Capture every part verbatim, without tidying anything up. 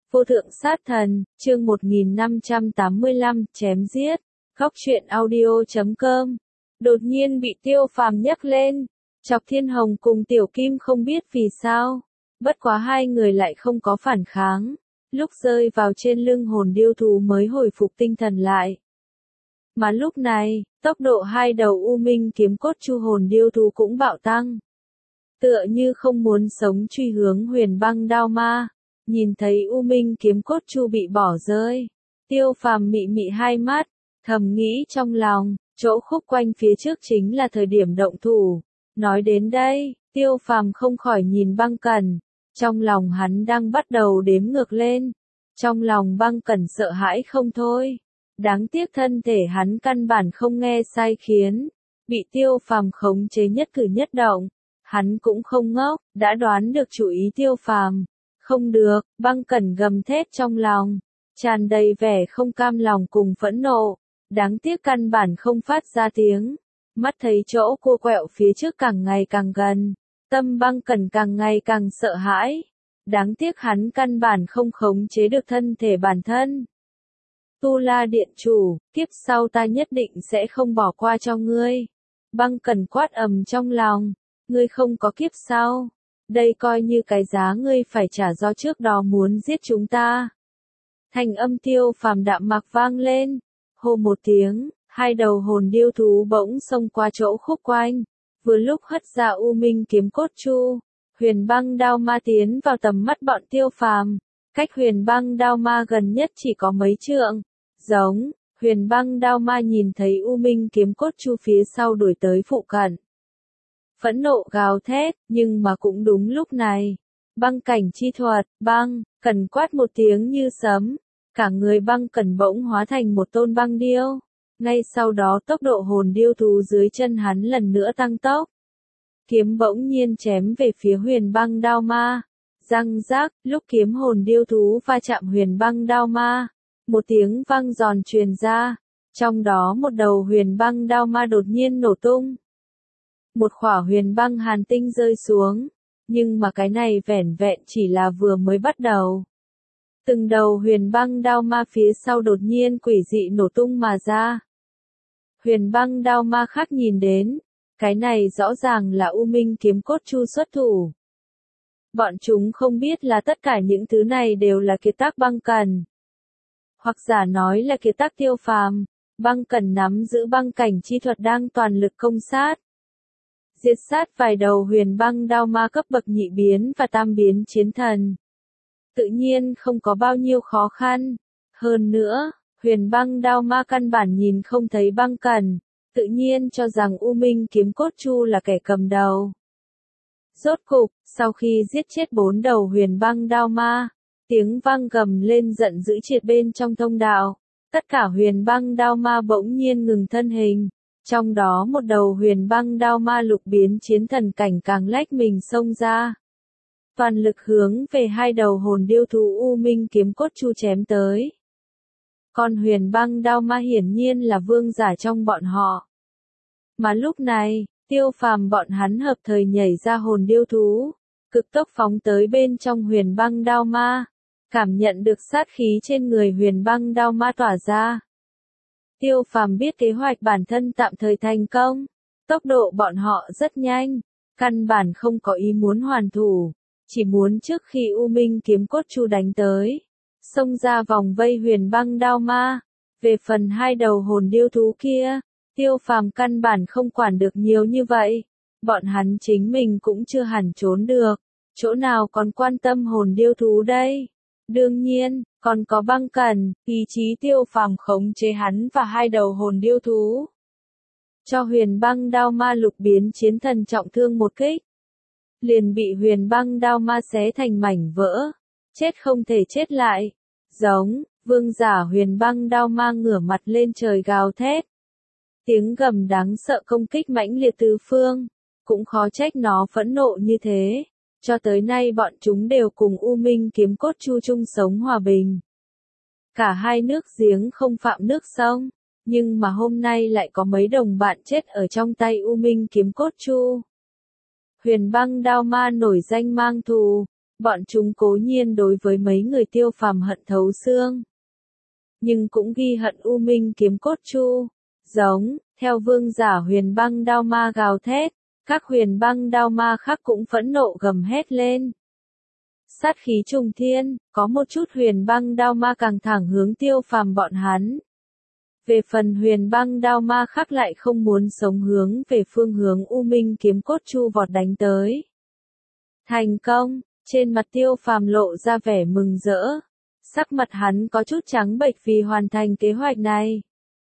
Vô thượng sát thần, chương một nghìn năm trăm tám mươi lăm, chém giết. Góc truyện audio chấm com. Đột nhiên bị Tiêu Phàm nhắc lên. Chọc Thiên Hồng cùng Tiểu Kim không biết vì sao. Bất quá hai người lại không có phản kháng. Lúc rơi vào trên lưng hồn điêu thú mới hồi phục tinh thần lại. Mà lúc này, tốc độ hai đầu U Minh kiếm cốt chu hồn điêu thú cũng bạo tăng. Tựa như không muốn sống truy hướng Huyền Băng Đao Ma. Nhìn thấy U Minh kiếm cốt chu bị bỏ rơi, Tiêu Phàm mị mị hai mắt, thầm nghĩ trong lòng, chỗ khúc quanh phía trước chính là thời điểm động thủ. Nói đến đây, Tiêu Phàm không khỏi nhìn Băng Cẩn, trong lòng hắn đang bắt đầu đếm ngược lên. Trong lòng Băng Cẩn sợ hãi không thôi, đáng tiếc thân thể hắn căn bản không nghe sai khiến, bị Tiêu Phàm khống chế nhất cử nhất động. Hắn cũng không ngốc, đã đoán được chủ ý Tiêu Phàm. Không được, Băng Cẩn gầm thét trong lòng, tràn đầy vẻ không cam lòng cùng phẫn nộ, đáng tiếc căn bản không phát ra tiếng. Mắt thấy chỗ cua quẹo phía trước càng ngày càng gần, tâm Băng Cẩn càng ngày càng sợ hãi, đáng tiếc hắn căn bản không khống chế được thân thể bản thân. Tu La Điện Chủ, kiếp sau ta nhất định sẽ không bỏ qua cho ngươi. Băng Cẩn quát ầm trong lòng, ngươi không có kiếp sau. Đây coi như cái giá ngươi phải trả do trước đó muốn giết chúng ta. Thành âm Tiêu Phàm đạm mạc vang lên. Hô một tiếng, hai đầu hồn điêu thú bỗng xông qua chỗ khúc quanh. Vừa lúc hất ra U Minh kiếm cốt chu, Huyền Băng Đao Ma tiến vào tầm mắt bọn Tiêu Phàm. Cách Huyền Băng Đao Ma gần nhất chỉ có mấy trượng. Giống, Huyền Băng Đao Ma nhìn thấy U Minh kiếm cốt chu phía sau đuổi tới phụ cận. Phẫn nộ gào thét, nhưng mà cũng đúng lúc này. Băng cảnh chi thuật, Băng, Cẩn quát một tiếng như sấm. Cả người Băng Cẩn bỗng hóa thành một tôn băng điêu. Ngay sau đó tốc độ hồn điêu thú dưới chân hắn lần nữa tăng tốc. Kiếm bỗng nhiên chém về phía Huyền Băng Đao Ma. Răng rác, lúc kiếm hồn điêu thú va chạm Huyền Băng Đao Ma. Một tiếng vang giòn truyền ra. Trong đó một đầu Huyền Băng Đao Ma đột nhiên nổ tung. Một khỏa huyền băng hàn tinh rơi xuống, nhưng mà cái này vẻn vẹn chỉ là vừa mới bắt đầu. Từng đầu huyền băng đao ma phía sau đột nhiên quỷ dị nổ tung mà ra. Huyền băng đao ma khác nhìn đến, cái này rõ ràng là U Minh kiếm cốt chu xuất thủ. Bọn chúng không biết là tất cả những thứ này đều là kiệt tác Băng Cẩn. Hoặc giả nói là kiệt tác Tiêu Phàm, Băng Cẩn nắm giữ băng cảnh chi thuật đang toàn lực công sát. Diệt sát vài đầu huyền băng đao ma cấp bậc nhị biến và tam biến chiến thần. Tự nhiên không có bao nhiêu khó khăn. Hơn nữa, huyền băng đao ma căn bản nhìn không thấy Băng Cẩn, tự nhiên cho rằng U Minh kiếm cốt chu là kẻ cầm đầu. Rốt cục, sau khi giết chết bốn đầu huyền băng đao ma, tiếng vang gầm lên giận dữ triệt bên trong thông đạo. Tất cả huyền băng đao ma bỗng nhiên ngừng thân hình. Trong đó một đầu huyền băng đao ma lục biến chiến thần cảnh càng lách mình xông ra. Toàn lực hướng về hai đầu hồn điêu thú U Minh kiếm cốt chu chém tới. Con huyền băng đao ma hiển nhiên là vương giả trong bọn họ. Mà lúc này, Tiêu Phàm bọn hắn hợp thời nhảy ra hồn điêu thú, cực tốc phóng tới bên trong huyền băng đao ma, cảm nhận được sát khí trên người huyền băng đao ma tỏa ra. Tiêu Phàm biết kế hoạch bản thân tạm thời thành công, tốc độ bọn họ rất nhanh, căn bản không có ý muốn hoàn thủ, chỉ muốn trước khi U Minh kiếm cốt chu đánh tới, xông ra vòng vây huyền băng đao ma. Về phần hai đầu hồn điêu thú kia, Tiêu Phàm căn bản không quản được nhiều như vậy, bọn hắn chính mình cũng chưa hẳn trốn được, chỗ nào còn quan tâm hồn điêu thú đây. Đương nhiên, còn có Băng Cẩn, ý chí Tiêu Phàm khống chế hắn và hai đầu hồn điêu thú. Cho huyền băng đao ma lục biến chiến thần trọng thương một kích. Liền bị huyền băng đao ma xé thành mảnh vỡ. Chết không thể chết lại. Giống, vương giả huyền băng đao ma ngửa mặt lên trời gào thét. Tiếng gầm đáng sợ công kích mãnh liệt tứ phương. Cũng khó trách nó phẫn nộ như thế. Cho tới nay bọn chúng đều cùng U Minh kiếm cốt chu chung sống hòa bình. Cả hai nước giếng không phạm nước sông, nhưng mà hôm nay lại có mấy đồng bạn chết ở trong tay U Minh kiếm cốt chu. Huyền băng đao ma nổi danh mang thù, Bọn chúng cố nhiên đối với mấy người Tiêu Phàm hận thấu xương, nhưng cũng ghi hận U Minh Kiếm Cốt Chu. Giống, theo vương giả Huyền Băng Đao Ma gào thét, các Huyền Băng Đao Ma khác cũng phẫn nộ gầm hét lên. Sát khí trùng thiên, có một chút Huyền Băng Đao Ma càng thẳng hướng Tiêu Phàm bọn hắn. Về phần Huyền Băng Đao Ma khác lại không muốn sống hướng về phương hướng U Minh Kiếm Cốt Chu vọt đánh tới. Thành công, trên mặt Tiêu Phàm lộ ra vẻ mừng rỡ. Sắc mặt hắn có chút trắng bệch vì hoàn thành kế hoạch này.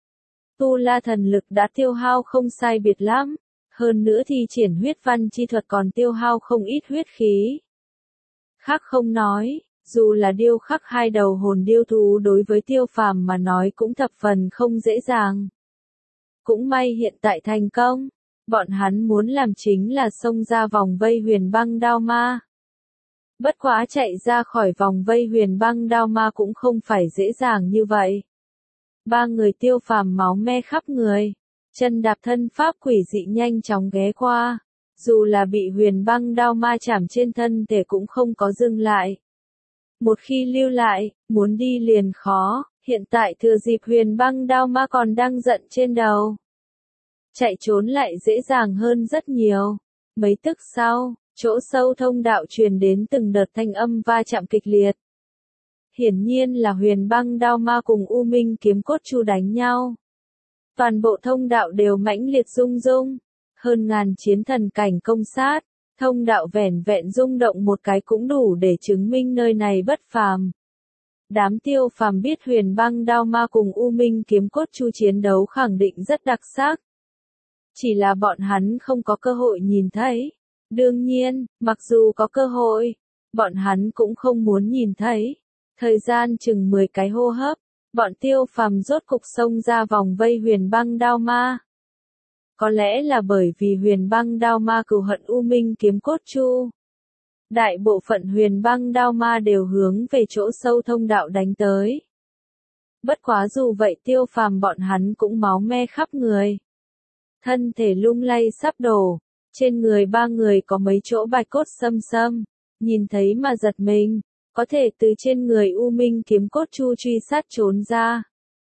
Tu La thần lực đã tiêu hao không sai biệt lắm, hơn nữa thi triển huyết văn chi thuật còn tiêu hao không ít huyết khí. Khác không nói, dù là điêu khắc hai đầu hồn điêu thú đối với Tiêu Phàm mà nói cũng thập phần không dễ dàng. Cũng may hiện tại thành công, bọn hắn muốn làm chính là xông ra vòng vây Huyền Băng Đao Ma. Bất quá chạy ra khỏi vòng vây Huyền Băng Đao Ma cũng không phải dễ dàng như vậy. Ba người Tiêu Phàm máu me khắp người, chân đạp thân pháp quỷ dị nhanh chóng ghé qua, dù là bị Huyền Băng Đao Ma chạm trên thân thể cũng không có dừng lại. Một khi lưu lại, muốn đi liền khó, hiện tại thừa dịp Huyền Băng Đao Ma còn đang giận trên đầu. Chạy trốn lại dễ dàng hơn rất nhiều. Mấy tức sau, chỗ sâu thông đạo truyền đến từng đợt thanh âm va chạm kịch liệt. Hiển nhiên là Huyền Băng Đao Ma cùng U Minh Kiếm Cốt Chu đánh nhau. Toàn bộ thông đạo đều mãnh liệt rung rung, hơn ngàn chiến thần cảnh công sát, thông đạo vẻn vẹn rung động một cái cũng đủ để chứng minh nơi này bất phàm. Đám Tiêu Phàm biết Huyền Băng Đao Ma cùng U Minh Kiếm Cốt Chu chiến đấu khẳng định rất đặc sắc. Chỉ là bọn hắn không có cơ hội nhìn thấy. Đương nhiên, mặc dù có cơ hội, bọn hắn cũng không muốn nhìn thấy. Thời gian chừng mười cái hô hấp, bọn Tiêu Phàm rốt cục xông ra vòng vây Huyền Băng Đao Ma. Có lẽ là bởi vì Huyền Băng Đao Ma cừu hận U Minh Kiếm Cốt Chu. Đại bộ phận Huyền Băng Đao Ma đều hướng về chỗ sâu thông đạo đánh tới. Bất quá dù vậy Tiêu Phàm bọn hắn cũng máu me khắp người. Thân thể lung lay sắp đổ, trên người ba người có mấy chỗ bạch cốt xâm xâm, nhìn thấy mà giật mình, có thể từ trên người U Minh Kiếm Cốt Chu truy sát trốn ra.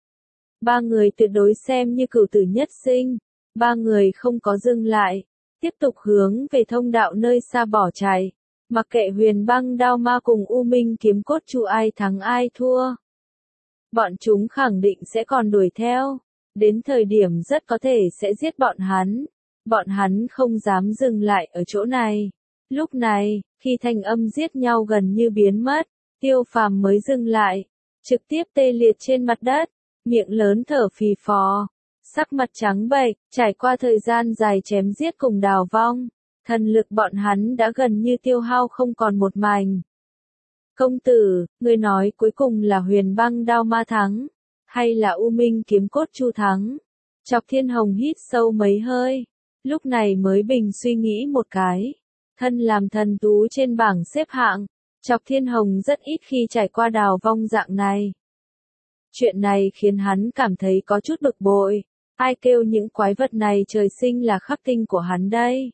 Ba người tuyệt đối xem như cửu tử nhất sinh, ba người không có dừng lại, tiếp tục hướng về thông đạo nơi xa bỏ chạy, mặc kệ Huyền Băng Đao Ma cùng U Minh Kiếm Cốt Chu ai thắng ai thua. Bọn chúng khẳng định sẽ còn đuổi theo. Đến thời điểm rất có thể sẽ giết bọn hắn. Bọn hắn không dám dừng lại ở chỗ này. Lúc này, khi thanh âm giết nhau gần như biến mất, Tiêu Phàm mới dừng lại, trực tiếp tê liệt trên mặt đất, miệng lớn thở phì phò, sắc mặt trắng bệch, trải qua thời gian dài chém giết cùng đào vong, thần lực bọn hắn đã gần như tiêu hao không còn một mảnh. Công tử, ngươi nói cuối cùng là Huyền Băng Đao Ma thắng, hay là U Minh Kiếm Cốt Chu thắng? Chọc Thiên Hồng hít sâu mấy hơi, lúc này mới bình suy nghĩ một cái. Thân làm thần tú trên bảng xếp hạng, Chọc Thiên Hồng rất ít khi trải qua đào vong dạng này. Chuyện này khiến hắn cảm thấy có chút bực bội. Ai kêu những quái vật này trời sinh là khắc tinh của hắn đây?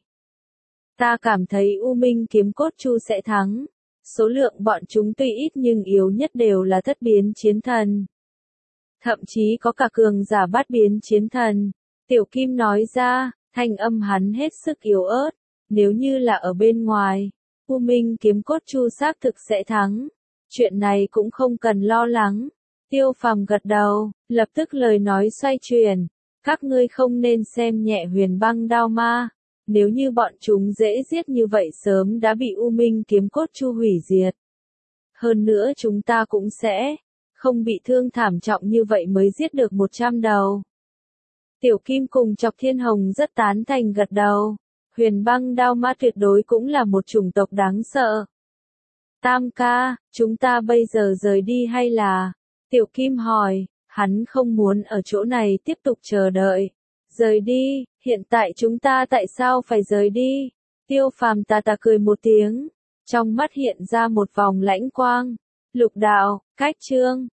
Ta cảm thấy U Minh Kiếm Cốt Chu sẽ thắng. Số lượng bọn chúng tuy ít nhưng yếu nhất đều là thất biến chiến thần. Thậm chí có cả cường giả bát biến chiến thần. Tiểu Kim nói ra, thanh âm hắn hết sức yếu ớt. Nếu như là ở bên ngoài, U Minh Kiếm Cốt Chu xác thực sẽ thắng. Chuyện này cũng không cần lo lắng. Tiêu Phàm gật đầu, lập tức lời nói xoay chuyển. Các ngươi không nên xem nhẹ Huyền Băng Đao Ma. Nếu như bọn chúng dễ giết như vậy sớm đã bị U Minh Kiếm Cốt Chu hủy diệt. Hơn nữa chúng ta cũng sẽ không bị thương thảm trọng như vậy mới giết được một trăm đầu. Tiểu Kim cùng Chọc Thiên Hồng rất tán thành gật đầu. Huyền Băng Đao Ma tuyệt đối cũng là một chủng tộc đáng sợ. Tam ca, chúng ta bây giờ rời đi hay là? Tiểu Kim hỏi, hắn không muốn ở chỗ này tiếp tục chờ đợi. Rời đi, hiện tại chúng ta tại sao phải rời đi? Tiêu Phàm tà tà cười một tiếng, trong mắt hiện ra một vòng lãnh quang. Lục đạo, cách chương.